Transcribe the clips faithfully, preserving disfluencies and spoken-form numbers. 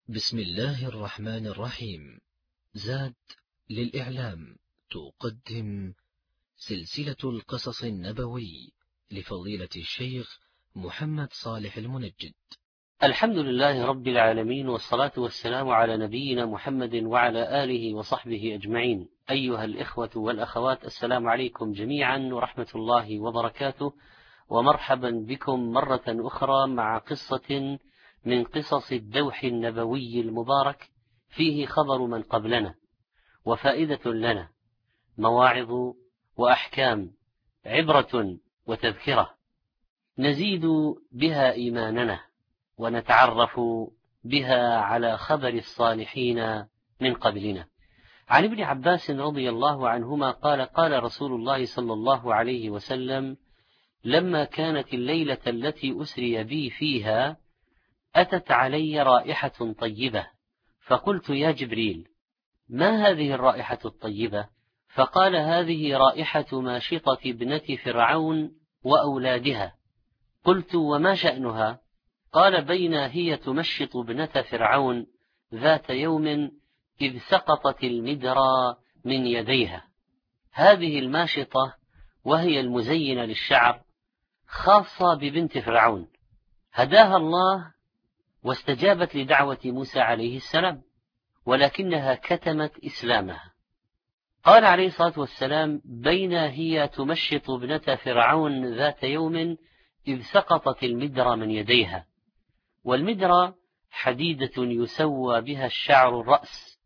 بسم الله الرحمن الرحيم. زاد للإعلام تقدم سلسلة القصص النبوي لفضيلة الشيخ محمد صالح المنجد. الحمد لله رب العالمين، والصلاة والسلام على نبينا محمد وعلى آله وصحبه أجمعين. أيها الإخوة والأخوات، السلام عليكم جميعا ورحمة الله وبركاته، ومرحبا بكم مرة أخرى مع قصة من قصص الدوح النبوي المبارك، فيه خبر من قبلنا وفائدة لنا، مواعظ وأحكام، عبرة وتذكرة، نزيد بها إيماننا ونتعرف بها على خبر الصالحين من قبلنا. عن ابن عباس رضي الله عنهما قال: قال رسول الله صلى الله عليه وسلم: لما كانت الليلة التي أسري بي فيها أتت علي رائحة طيبة، فقلت: يا جبريل، ما هذه الرائحة الطيبة؟ فقال: هذه رائحة ماشطة ابنة فرعون وأولادها. قلت: وما شأنها؟ قال: بين هي تمشط ابنة فرعون ذات يوم إذ سقطت المدرى من يديها. هذه الماشطة وهي المزينة للشعر خاصة ببنت فرعون، هداها الله واستجابت لدعوة موسى عليه السلام، ولكنها كتمت إسلامها. قال عليه الصلاة والسلام: بين هي تمشط ابنة فرعون ذات يوم إذ سقطت المدرى من يديها. والمدرى حديدة يسوى بها الشعر الرأس.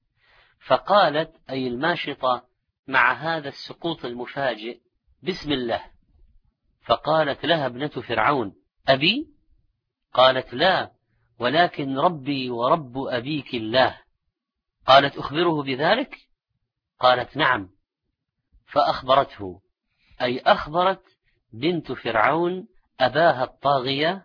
فقالت أي الماشطة مع هذا السقوط المفاجئ: بسم الله. فقالت لها ابنة فرعون: أبي؟ قالت: لا، ولكن ربي ورب أبيك الله. قالت: أخبره بذلك؟ قالت: نعم. فأخبرته، أي أخبرت بنت فرعون أباها الطاغية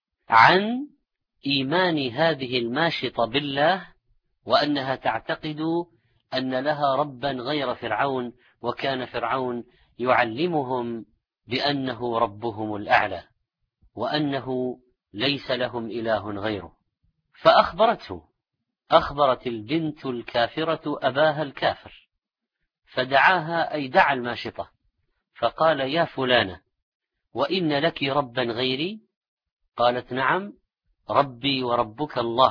عن إيمان هذه الماشطة بالله، وأنها تعتقد أن لها ربا غير فرعون، وكان فرعون يعلمهم بأنه ربهم الأعلى، وأنه ليس لهم إله غيره. فأخبرته، أخبرت البنت الكافرة أباها الكافر، فدعاها، أي دعا الماشطة، فقال: يا فلانة، وإن لك ربا غيري؟ قالت: نعم، ربي وربك الله.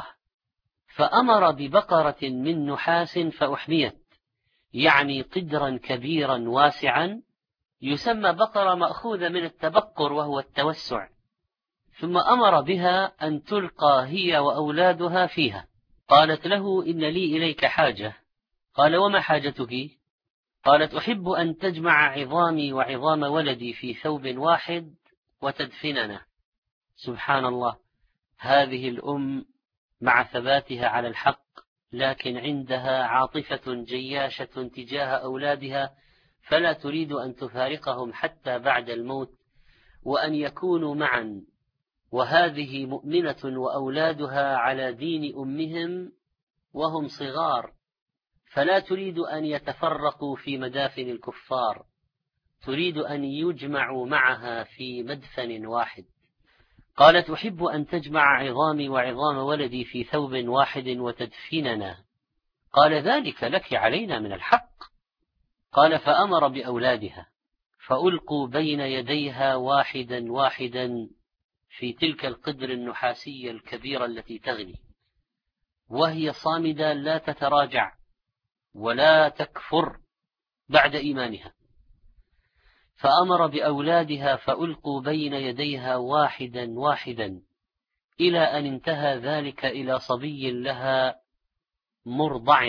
فأمر ببقرة من نحاس فأحميت، يعني قدرا كبيرا واسعا، يسمى بقرة مأخوذة من التبقر وهو التوسع. ثم أمر بها أن تلقى هي وأولادها فيها. قالت له: إن لي إليك حاجة. قال: وما حاجتك؟ قالت: أحب أن تجمع عظامي وعظام ولدي في ثوب واحد وتدفننا. سبحان الله، هذه الأم مع ثباتها على الحق، لكن عندها عاطفة جياشة تجاه أولادها، فلا تريد أن تفارقهم حتى بعد الموت، وأن يكونوا معا، وهذه مؤمنة وأولادها على دين أمهم وهم صغار، فلا تريد أن يتفرقوا في مدافن الكفار، تريد أن يجمعوا معها في مدفن واحد. قالت: أحب أن تجمع عظامي وعظام ولدي في ثوب واحد وتدفننا. قال: ذلك لك علينا من الحق. قال: فأمر بأولادها فألقوا بين يديها واحدا واحدا في تلك القدر النحاسية الكبيرة التي تغلي، وهي صامدة لا تتراجع ولا تكفر بعد إيمانها. فأمر بأولادها فألقوا بين يديها واحدا واحدا، إلى أن انتهى ذلك إلى صبي لها مرضع،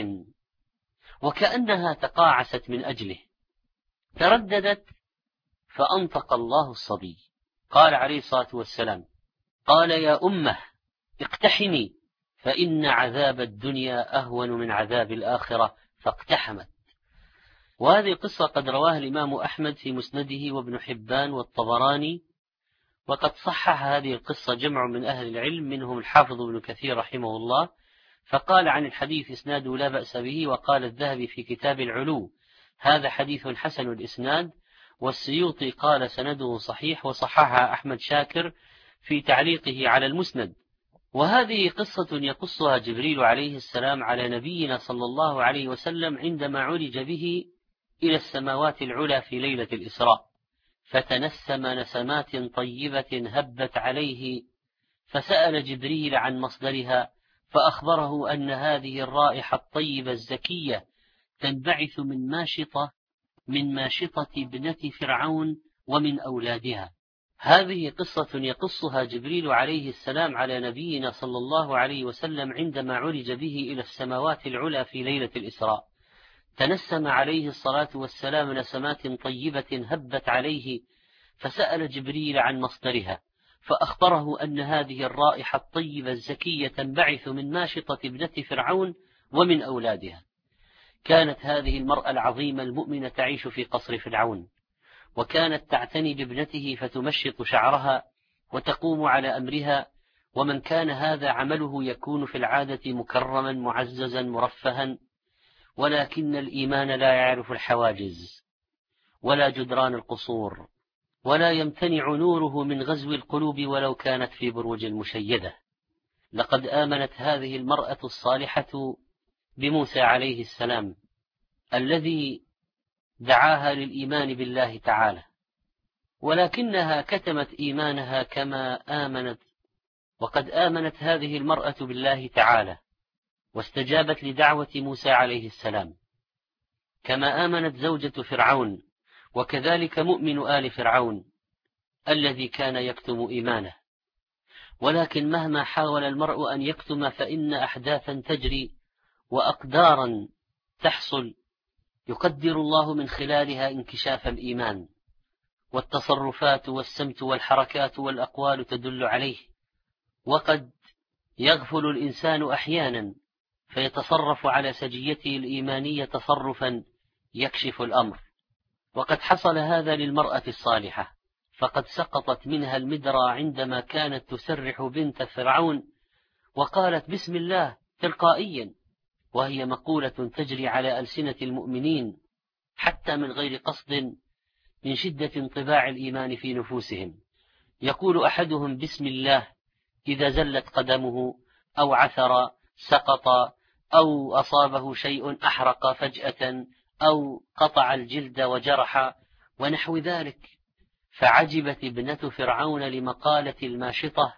وكأنها تقاعست من أجله. ترددت فأنطق الله الصبي. قال عليه الصلاة والسلام: قال: يا أمه، اقتحمي، فإن عذاب الدنيا أهون من عذاب الآخرة. فاقتحمت. وهذه القصة قد رواها الإمام أحمد في مسنده، وابن حبان والطبراني، وقد صحح هذه القصة جمع من أهل العلم، منهم الحافظ ابن كثير رحمه الله، فقال عن الحديث إسناده لا بأس به. وقال الذهبي في كتاب العلو: هذا حديث حسن الإسناد. والسيوطي قال: سنده صحيح، وصححها أحمد شاكر في تعليقه على المسند. وهذه قصة يقصها جبريل عليه السلام على نبينا صلى الله عليه وسلم عندما عرج به إلى السماوات العلى في ليلة الإسراء، فتنسم نسمات طيبة هبت عليه، فسأل جبريل عن مصدرها، فأخبره أن هذه الرائحة الطيبة الزكية تنبعث من ماشطة من ماشطة ابنة فرعون ومن أولادها. هذه قصة يقصها جبريل عليه السلام على نبينا صلى الله عليه وسلم عندما عرج به إلى السماوات العلى في ليلة الإسراء، تنسم عليه الصلاة والسلام نسمات طيبة هبت عليه، فسأل جبريل عن مصدرها، فأخبره أن هذه الرائحة الطيبة الزكية تنبعث من ماشطة ابنة فرعون ومن أولادها. كانت هذه المرأة العظيمة المؤمنة تعيش في قصر فرعون، وكانت تعتني بابنته فتمشط شعرها وتقوم على أمرها، ومن كان هذا عمله يكون في العادة مكرما معززا مرفها، ولكن الإيمان لا يعرف الحواجز ولا جدران القصور، ولا يمتنع نوره من غزو القلوب ولو كانت في بروج المشيدة. لقد آمنت هذه المرأة الصالحة بموسى عليه السلام الذي دعاها للإيمان بالله تعالى، ولكنها كتمت إيمانها كما آمنت. وقد آمنت هذه المرأة بالله تعالى واستجابت لدعوة موسى عليه السلام، كما آمنت زوجة فرعون، وكذلك مؤمن آل فرعون الذي كان يكتم إيمانه. ولكن مهما حاول المرء أن يكتم فإن أحداثا تجري وأقدارا تحصل يقدر الله من خلالها انكشاف الإيمان، والتصرفات والسمت والحركات والأقوال تدل عليه. وقد يغفل الإنسان أحيانا فيتصرف على سجيته الإيمانية تصرفا يكشف الأمر، وقد حصل هذا للمرأة الصالحة، فقد سقطت منها المدرى عندما كانت تسرح بنت فرعون وقالت بسم الله تلقائيا، وهي مقولة تجري على ألسنة المؤمنين حتى من غير قصد من شدة انطباع الإيمان في نفوسهم. يقول أحدهم بسم الله إذا زلت قدمه أو عثر سقط أو أصابه شيء أحرق فجأة أو قطع الجلد وجرح ونحو ذلك. فعجبت ابنة فرعون لمقالة الماشطة،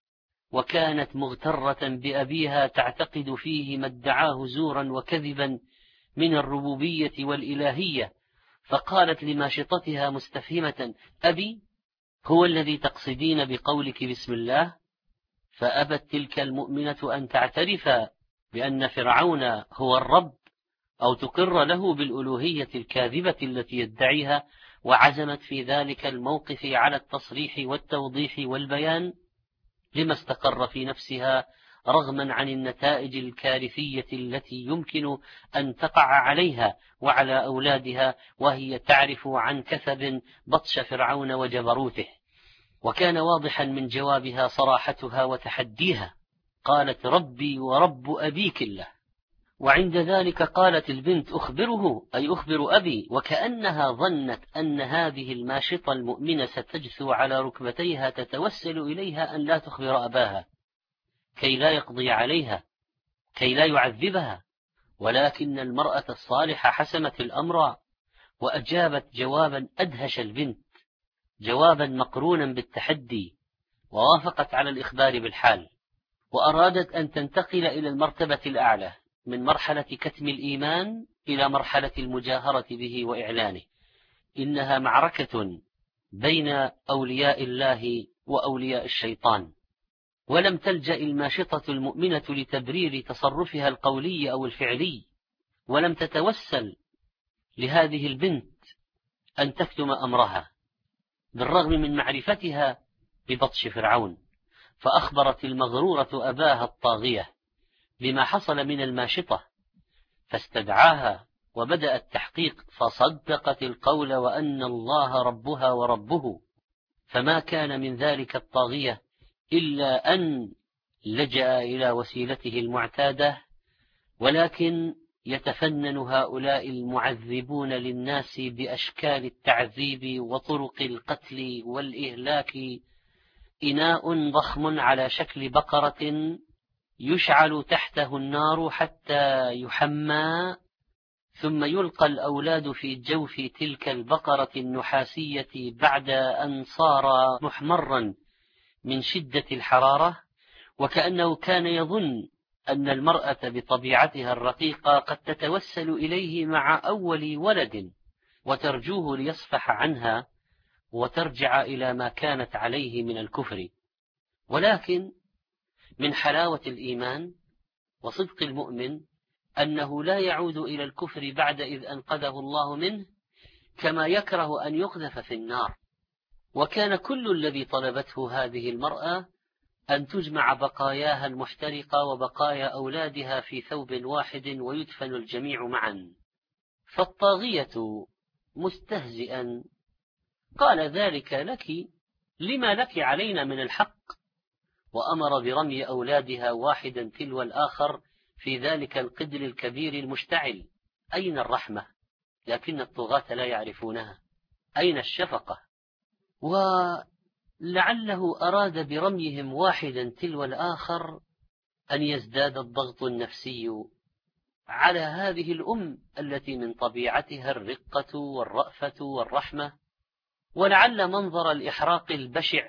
وكانت مغترة بأبيها تعتقد فيه ما ادعاه زورا وكذبا من الربوبية والإلهية، فقالت لماشطتها مستفهمة أبي هو الذي تقصدين بقولك بسم الله؟ فأبت تلك المؤمنة أن تعترف بأن فرعون هو الرب أو تقر له بالألوهية الكاذبة التي يدعيها، وعزمت في ذلك الموقف على التصريح والتوضيح والبيان لما استقر في نفسها رغما عن النتائج الكارثية التي يمكن أن تقع عليها وعلى أولادها، وهي تعرف عن كثب بطش فرعون وجبروته. وكان واضحا من جوابها صراحتها وتحديها، قالت ربي ورب أبيك الله. وعند ذلك قالت البنت أخبره أي أخبر أبي، وكأنها ظنت أن هذه الماشطة المؤمنة ستجثو على ركبتيها تتوسل إليها أن لا تخبر أباها كي لا يقضي عليها كي لا يعذبها. ولكن المرأة الصالحة حسمت الأمر وأجابت جوابا أدهش البنت، جوابا مقرونا بالتحدي، ووافقت على الإخبار بالحال، وأرادت أن تنتقل إلى المرتبة الأعلى من مرحلة كتم الإيمان إلى مرحلة المجاهرة به وإعلانه. إنها معركة بين أولياء الله وأولياء الشيطان، ولم تلجأ الماشطة المؤمنة لتبرير تصرفها القولي أو الفعلي، ولم تتوسل لهذه البنت أن تكتم أمرها بالرغم من معرفتها ببطش فرعون. فأخبرت المغرورة أباها الطاغية بما حصل من الماشطة، فاستدعاها وبدأ التحقيق، فصدقت القول وأن الله ربها وربه. فما كان من ذلك الطاغية إلا أن لجأ إلى وسيلته المعتادة، ولكن يتفنن هؤلاء المعذبون للناس بأشكال التعذيب وطرق القتل والإهلاك إناء ضخم على شكل بقرة يشعل تحته النار حتى يحمى، ثم يلقى الأولاد في جوف تلك البقرة النحاسية بعد أن صار محمرا من شدة الحرارة، وكأنه كان يظن أن المرأة بطبيعتها الرقيقة قد تتوسل إليه مع أول ولد وترجوه ليصفح عنها وترجع إلى ما كانت عليه من الكفر. ولكن من حلاوة الإيمان وصدق المؤمن أنه لا يعود إلى الكفر بعد إذ أنقذه الله منه، كما يكره أن يقذف في النار. وكان كل الذي طلبته هذه المرأة أن تجمع بقاياها المحترقة وبقايا أولادها في ثوب واحد ويدفن الجميع معا. فالطاغية مستهزئا قال: ذلك لك، لما لك علينا من الحق؟ وأمر برمي أولادها واحدا تلو الآخر في ذلك القدر الكبير المشتعل. أين الرحمة؟ لكن الطغاة لا يعرفونها. أين الشفقة؟ ولعله أراد برميهم واحدا تلو الآخر أن يزداد الضغط النفسي على هذه الأم التي من طبيعتها الرقة والرأفة والرحمة، ولعل منظر الإحراق البشع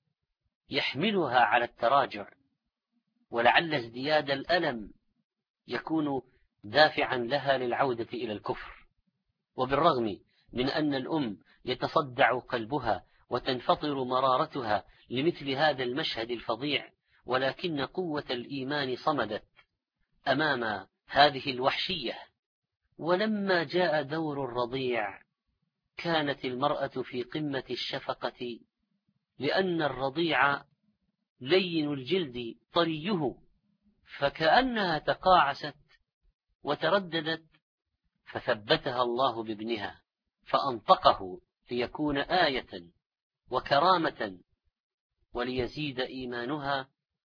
يحملها على التراجع، ولعل ازدياد الألم يكون دافعا لها للعودة إلى الكفر. وبالرغم من أن الأم يتصدع قلبها وتنفطر مرارتها لمثل هذا المشهد الفظيع، ولكن قوة الإيمان صمدت أمام هذه الوحشية. ولما جاء دور الرضيع كانت المرأة في قمة الشفقة، لأن الرضيع لين الجلد طريه، فكأنها تقاعست وترددت، فثبتها الله بابنها فأنطقه ليكون آية وكرامة وليزيد إيمانها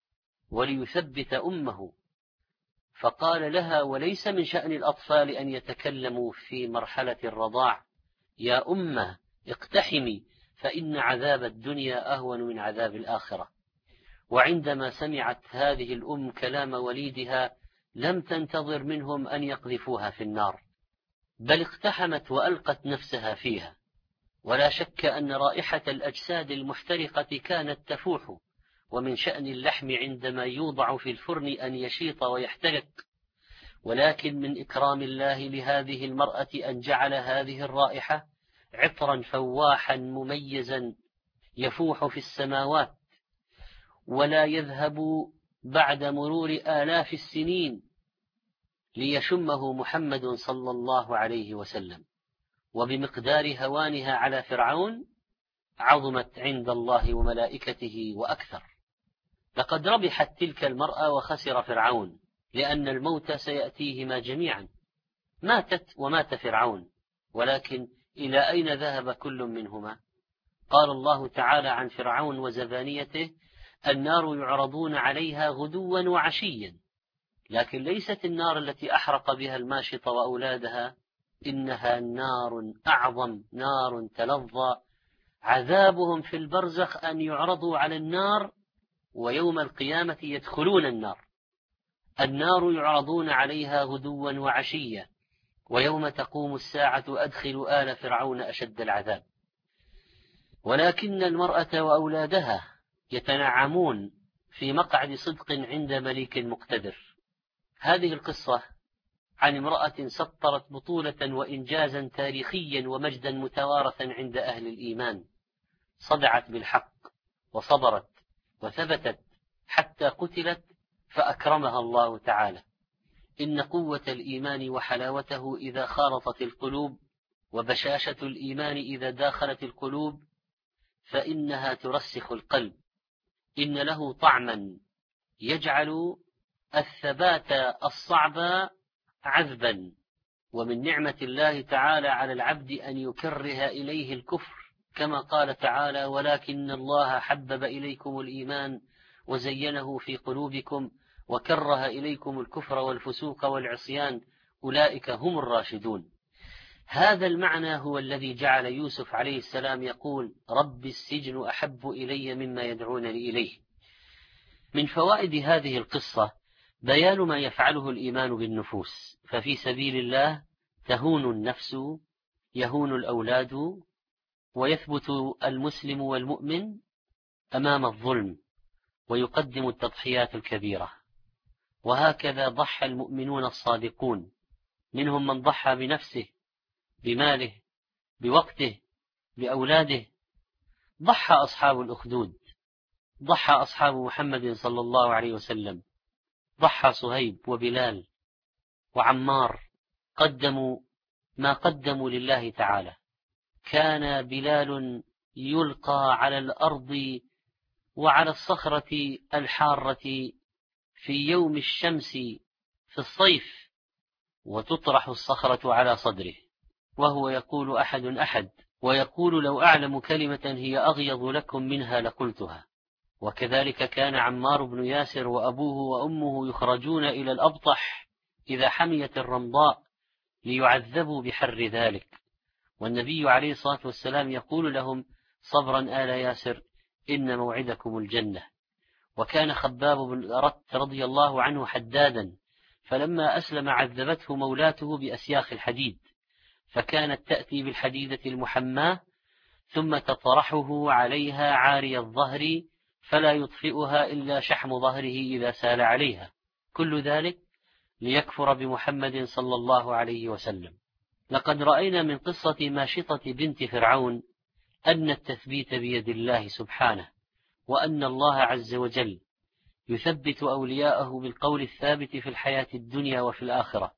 وليثبت أمه. فقال لها: وليس من شأن الأطفال أن يتكلموا في مرحلة الرضاع، يا أمة اقتحمي، فإن عذاب الدنيا أهون من عذاب الآخرة. وعندما سمعت هذه الأم كلام وليدها لم تنتظر منهم أن يقذفوها في النار، بل اقتحمت وألقت نفسها فيها. ولا شك أن رائحة الأجساد المحترقة كانت تفوح، ومن شأن اللحم عندما يوضع في الفرن أن يشيط ويحترق، ولكن من إكرام الله لهذه المرأة أن جعل هذه الرائحة عطرا فواحا مميزا يفوح في السماوات، ولا يذهب بعد مرور آلاف السنين ليشمه محمد صلى الله عليه وسلم. وبمقدار هوانها على فرعون عظمت عند الله وملائكته وأكثر. لقد ربحت تلك المرأة وخسر فرعون، لأن الموت سيأتيهما جميعا. ماتت ومات فرعون، ولكن إلى أين ذهب كل منهما؟ قال الله تعالى عن فرعون وزبانيته: النار يعرضون عليها غدوا وعشيا. لكن ليست النار التي أحرق بها الماشط وأولادها، إنها نار أعظم، نار تلظى. عذابهم في البرزخ أن يعرضوا على النار ويوم القيامة يدخلون النار. النار يعرضون عليها غدوا وعشيا، ويوم تقوم الساعة أدخلوا آل فرعون أشد العذاب. ولكن المرأة وأولادها يتنعمون في مقعد صدق عند مليك مقتدر. هذه القصة عن امرأة سطرت بطولة وإنجازا تاريخيا ومجدا متوارثا عند أهل الإيمان، صدعت بالحق وصبرت وثبتت حتى قتلت فأكرمها الله تعالى. إن قوة الإيمان وحلاوته إذا خالطت القلوب، وبشاشة الإيمان إذا داخلت القلوب، فإنها ترسخ القلب. إن له طعما يجعل الثبات الصعب عذبا. ومن نعمة الله تعالى على العبد أن يكره إليه الكفر، كما قال تعالى: ولكن الله حبب إليكم الإيمان وزينه في قلوبكم وكره إليكم الكفر والفسوق والعصيان أولئك هم الراشدون. هذا المعنى هو الذي جعل يوسف عليه السلام يقول رب السجن أحب إلي مما يدعونني إليه. من فوائد هذه القصة بيان ما يفعله الإيمان بالنفوس، ففي سبيل الله تهون النفس، يهون الأولاد، ويثبت المسلم والمؤمن أمام الظلم، ويقدم التضحيات الكبيرة. وهكذا ضحى المؤمنون الصادقون، منهم من ضحى بنفسه، بماله، بوقته، بأولاده. ضحى أصحاب الأخدود، ضحى أصحاب محمد صلى الله عليه وسلم، ضحى صهيب وبلال وعمار، قدموا ما قدموا لله تعالى. كان بلال يلقى على الأرض وعلى الصخرة الحارة في يوم الشمس في الصيف، وتطرح الصخرة على صدره وهو يقول أحد أحد، ويقول لو أعلم كلمة هي أغيظ لكم منها لقلتها. وكذلك كان عمار بن ياسر وأبوه وأمه يخرجون إلى الأبطح إذا حميت الرمضاء ليعذبوا بحر ذلك، والنبي عليه الصلاة والسلام يقول لهم صبرا آل ياسر إن موعدكم الجنة. وكان خباب بن أرت رضي الله عنه حدادا، فلما أسلم عذبته مولاته بأسياخ الحديد، فكانت تأتي بالحديدة المحماة ثم تطرحه عليها عاري الظهر فلا يطفئها إلا شحم ظهره إذا سال عليها، كل ذلك ليكفر بمحمد صلى الله عليه وسلم. لقد رأينا من قصة ماشطة بنت فرعون أن التثبيت بيد الله سبحانه، وأن الله عز وجل يثبت أولياءه بالقول الثابت في الحياة الدنيا وفي الآخرة،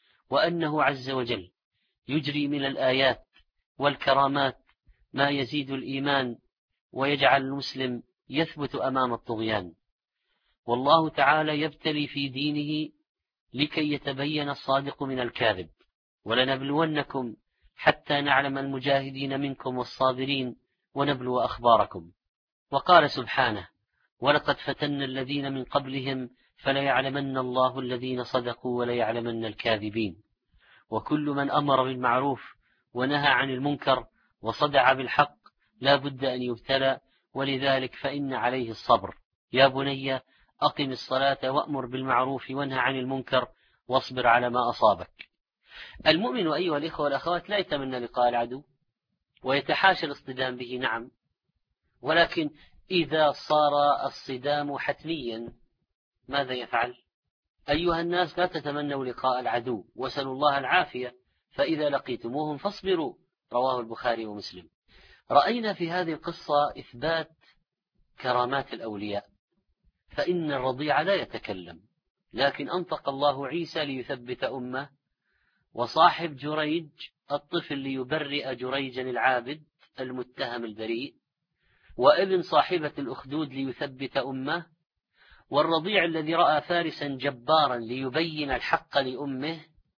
وأنه عز وجل يجري من الآيات والكرامات ما يزيد الإيمان ويجعل المسلم يثبت أمام الطغيان. والله تعالى يبتلي في دينه لكي يتبين الصادق من الكاذب، ولنبلونكم حتى نعلم المجاهدين منكم والصابرين ونبلو أخباركم. وقال سبحانه ولقد فتنا الذين من قبلهم فليعلمن الله الذين صدقوا وليعلمن الكاذبين. وكل من أمر بالمعروف ونهى عن المنكر وصدع بالحق لا بد أن يبتلى، ولذلك فإن عليه الصبر. يا بني أقم الصلاة وأمر بالمعروف وانهى عن المنكر واصبر على ما أصابك. المؤمن أيها الإخوة والأخوات لا يتمنى لقاء العدو ويتحاشى الاصطدام به، نعم، ولكن إذا صار الصدام حتميا ماذا يفعل؟ أيها الناس لا تتمنوا لقاء العدو وسلوا الله العافية، فإذا لقيتموهم فاصبروا، رواه البخاري ومسلم. رأينا في هذه القصة إثبات كرامات الأولياء، فإن الرضيع لا يتكلم، لكن أنطق الله عيسى ليثبت أمه، وصاحب جريج الطفل ليبرئ جريجا العابد المتهم البريء، وابن صاحبة الأخدود ليثبت أمه، والرضيع الذي رأى فارسا جبارا ليبين الحق لأمه،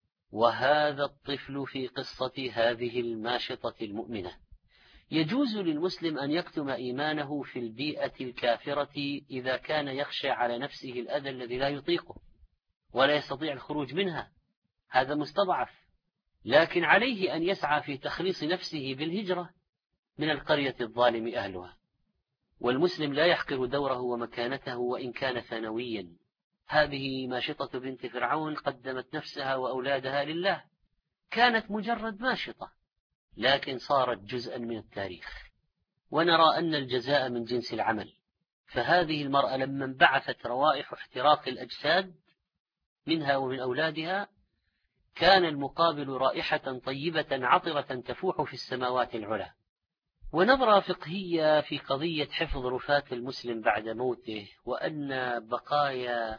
وهذا الطفل في قصة هذه الماشطة المؤمنة. يجوز للمسلم أن يكتم إيمانه في البيئة الكافرة إذا كان يخشى على نفسه الأذى الذي لا يطيقه ولا يستطيع الخروج منها، هذا مستضعف، لكن عليه أن يسعى في تخليص نفسه بالهجرة من القرية الظالم أهلها. والمسلم لا يحقر دوره ومكانته وإن كان ثانويا. هذه ماشطة بنت فرعون قدمت نفسها وأولادها لله، كانت مجرد ماشطة لكن صارت جزءا من التاريخ، ونرى أن الجزاء من جنس العمل. فهذه المرأة لما انبعثت روائح احتراق الأجساد منها ومن أولادها كان المقابل رائحة طيبة عطرة تفوح في السماوات العلى. ونظرة فقهية في قضية حفظ رفاة المسلم بعد موته، وأن بقايا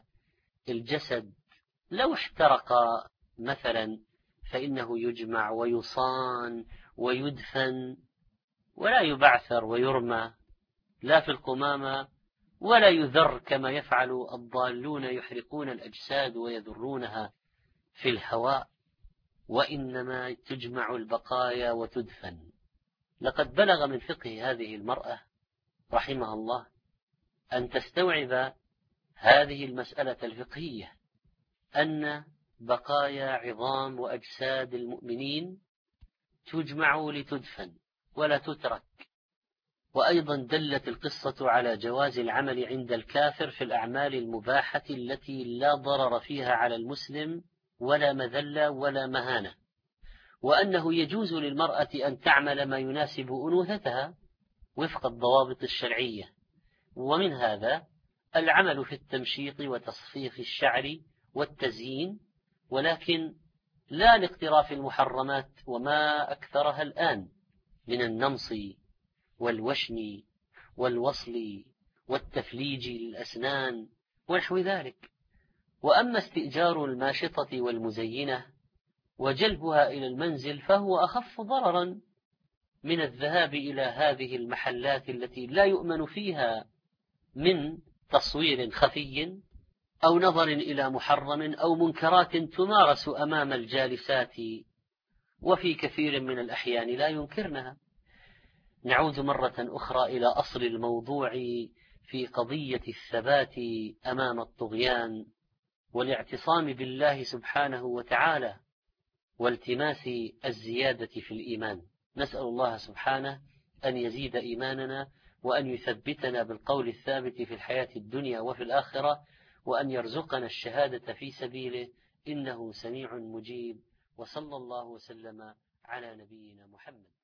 الجسد لو احترق مثلا فإنه يجمع ويصان ويدفن ولا يبعثر ويرمى لا في القمامة ولا يذر كما يفعل الضالون يحرقون الأجساد ويذرونها في الهواء، وإنما تجمع البقايا وتدفن. لقد بلغ من فقه هذه المرأة رحمها الله أن تستوعب هذه المسألة الفقهية، أن بقايا عظام وأجساد المؤمنين تجمع لتدفن ولا تترك. وأيضا دلت القصة على جواز العمل عند الكافر في الأعمال المباحة التي لا ضرر فيها على المسلم ولا مذلة ولا مهانة، وأنه يجوز للمرأة أن تعمل ما يناسب أنوثتها وفق الضوابط الشرعية. ومن هذا العمل في التمشيط وتصفيف الشعر والتزيين، ولكن لا لاقتراف المحرمات وما أكثرها الآن من النمص والوشم والوصل والتفليج للأسنان ونحو ذلك. وأما استئجار الماشطة والمزينة وجلبها إلى المنزل فهو أخف ضررا من الذهاب إلى هذه المحلات التي لا يؤمن فيها من تصوير خفي أو نظر إلى محرم أو منكرات تمارس أمام الجالسات، وفي كثير من الأحيان لا ينكرنها. نعود مرة أخرى إلى أصل الموضوع في قضية الثبات أمام الطغيان والاعتصام بالله سبحانه وتعالى والتماس الزيادة في الإيمان. نسأل الله سبحانه أن يزيد إيماننا وأن يثبتنا بالقول الثابت في الحياة الدنيا وفي الآخرة، وأن يرزقنا الشهادة في سبيله إنه سميع مجيب. وصلى الله وسلم على نبينا محمد.